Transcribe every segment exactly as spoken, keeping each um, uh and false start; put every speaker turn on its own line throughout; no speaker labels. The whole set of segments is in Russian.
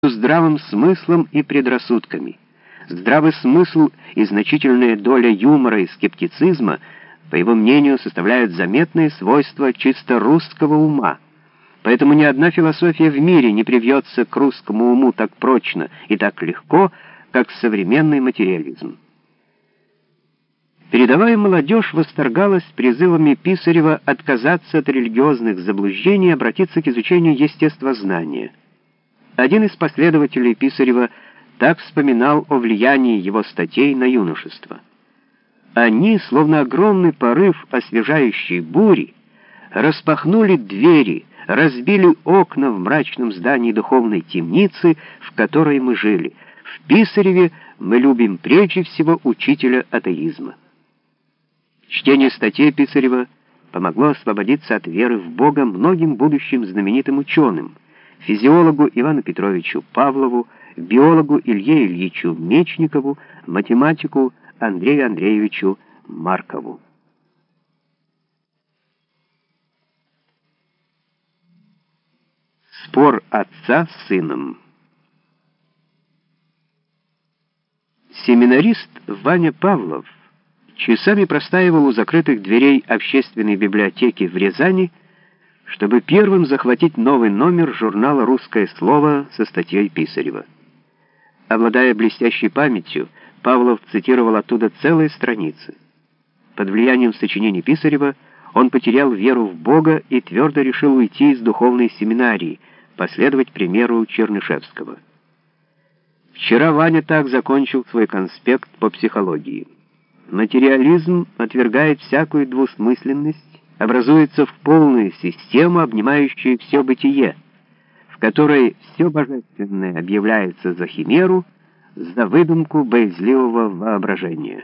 здравым смыслом и предрассудками. Здравый смысл и значительная доля юмора и скептицизма, по его мнению, составляют заметные свойства чисто русского ума. Поэтому ни одна философия в мире не привьется к русскому уму так прочно и так легко, как современный материализм. Передовая молодежь восторгалась призывами Писарева отказаться от религиозных заблуждений и обратиться к изучению естествознания. Один из последователей Писарева так вспоминал о влиянии его статей на юношество. Они, словно огромный порыв освежающей бури, распахнули двери, разбили окна в мрачном здании духовной темницы, в которой мы жили. В Писареве мы любим прежде всего учителя атеизма. Чтение статей Писарева помогло освободиться от веры в Бога многим будущим знаменитым ученым: физиологу Ивану Петровичу Павлову, биологу Илье Ильичу Мечникову, математику Андрею Андреевичу Маркову. Спор отца с сыном. Семинарист Ваня Павлов часами простаивал у закрытых дверей общественной библиотеки в Рязани, чтобы первым захватить новый номер журнала «Русское слово» со статьей Писарева. Обладая блестящей памятью, Павлов цитировал оттуда целые страницы. Под влиянием сочинений Писарева он потерял веру в Бога и твердо решил уйти из духовной семинарии, последовать примеру Чернышевского. Вчера Ваня так закончил свой конспект по психологии. Материализм отвергает всякую двусмысленность, образуется в полную систему, обнимающую все бытие, в которой все божественное объявляется за химеру, за выдумку боязливого воображения.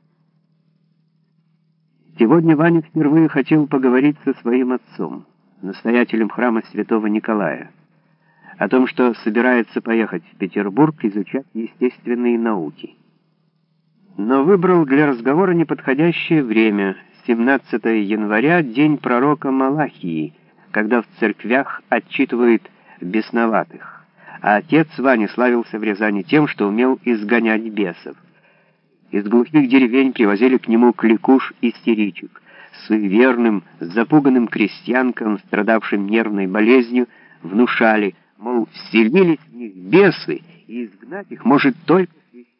Сегодня Ваня впервые хотел поговорить со своим отцом, настоятелем храма святого Николая, о том, что собирается поехать в Петербург изучать естественные науки. Но выбрал для разговора неподходящее время — семнадцатое января, день пророка Малахии, когда в церквях отчитывают бесноватых, а отец Вани славился в Рязани тем, что умел изгонять бесов. Из глухих деревень привозили к нему кликуш-истеричек. Суеверным, запуганным крестьянкам, страдавшим нервной болезнью, внушали, мол, вселились в них бесы, и изгнать их может только священник.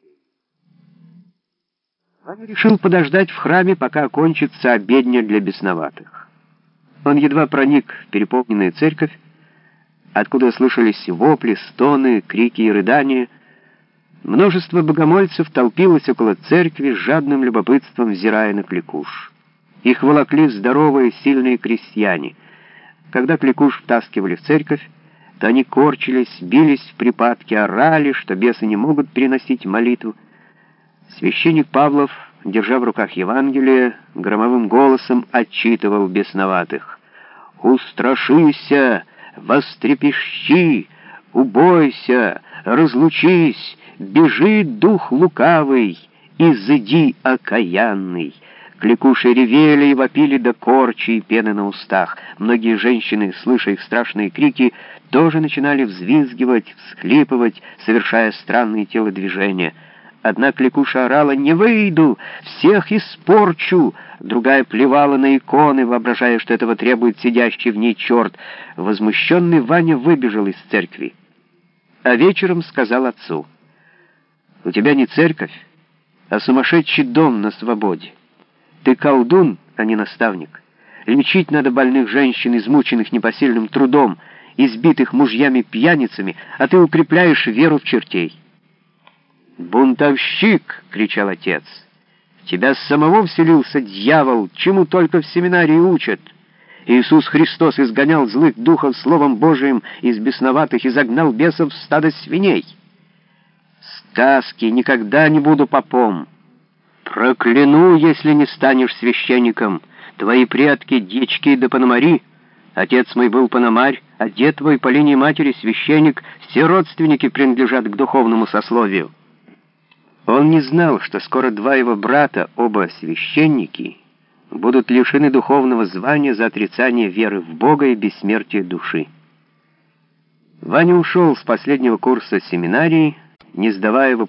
Ваня решил подождать в храме, пока окончится обедня для бесноватых. Он едва проник в переполненную церковь, откуда слышались вопли, стоны, крики и рыдания. Множество богомольцев толпилось около церкви, с жадным любопытством взирая на кликуш. Их волокли здоровые, сильные крестьяне. Когда кликуш втаскивали в церковь, то они корчились, бились в припадке, орали, что бесы не могут переносить молитву. Священник Павлов, держа в руках Евангелие, громовым голосом отчитывал бесноватых: «Устрашися, вострепещи, убойся, разлучись, бежи, дух лукавый, изыди, окаянный». Кликуши ревели и вопили до корчи и пены на устах. Многие женщины, слыша их страшные крики, тоже начинали взвизгивать, всхлипывать, совершая странные телодвижения. Одна кликуша орала: «Не выйду! Всех испорчу!» Другая плевала на иконы, воображая, что этого требует сидящий в ней черт. Возмущенный Ваня выбежал из церкви. А вечером сказал отцу: «У тебя не церковь, а сумасшедший дом на свободе. Ты колдун, а не наставник. Лечить надо больных женщин, измученных непосильным трудом, избитых мужьями-пьяницами, а ты укрепляешь веру в чертей». «Бунтовщик!» — кричал отец. «В тебя самого вселился дьявол, чему только в семинарии учат. Иисус Христос изгонял злых духов Словом Божиим из бесноватых и загнал бесов в стадо свиней». «Сказки! Никогда не буду попом! Прокляну, если не станешь священником! Твои предки — дьячки да пономари. Отец мой был пономарь, а дед твой по линии матери священник. Все родственники принадлежат к духовному сословию». Он не знал, что скоро два его брата, оба священники, будут лишены духовного звания за отрицание веры в Бога и бессмертие души. Ваня ушел с последнего курса семинарии, не сдавая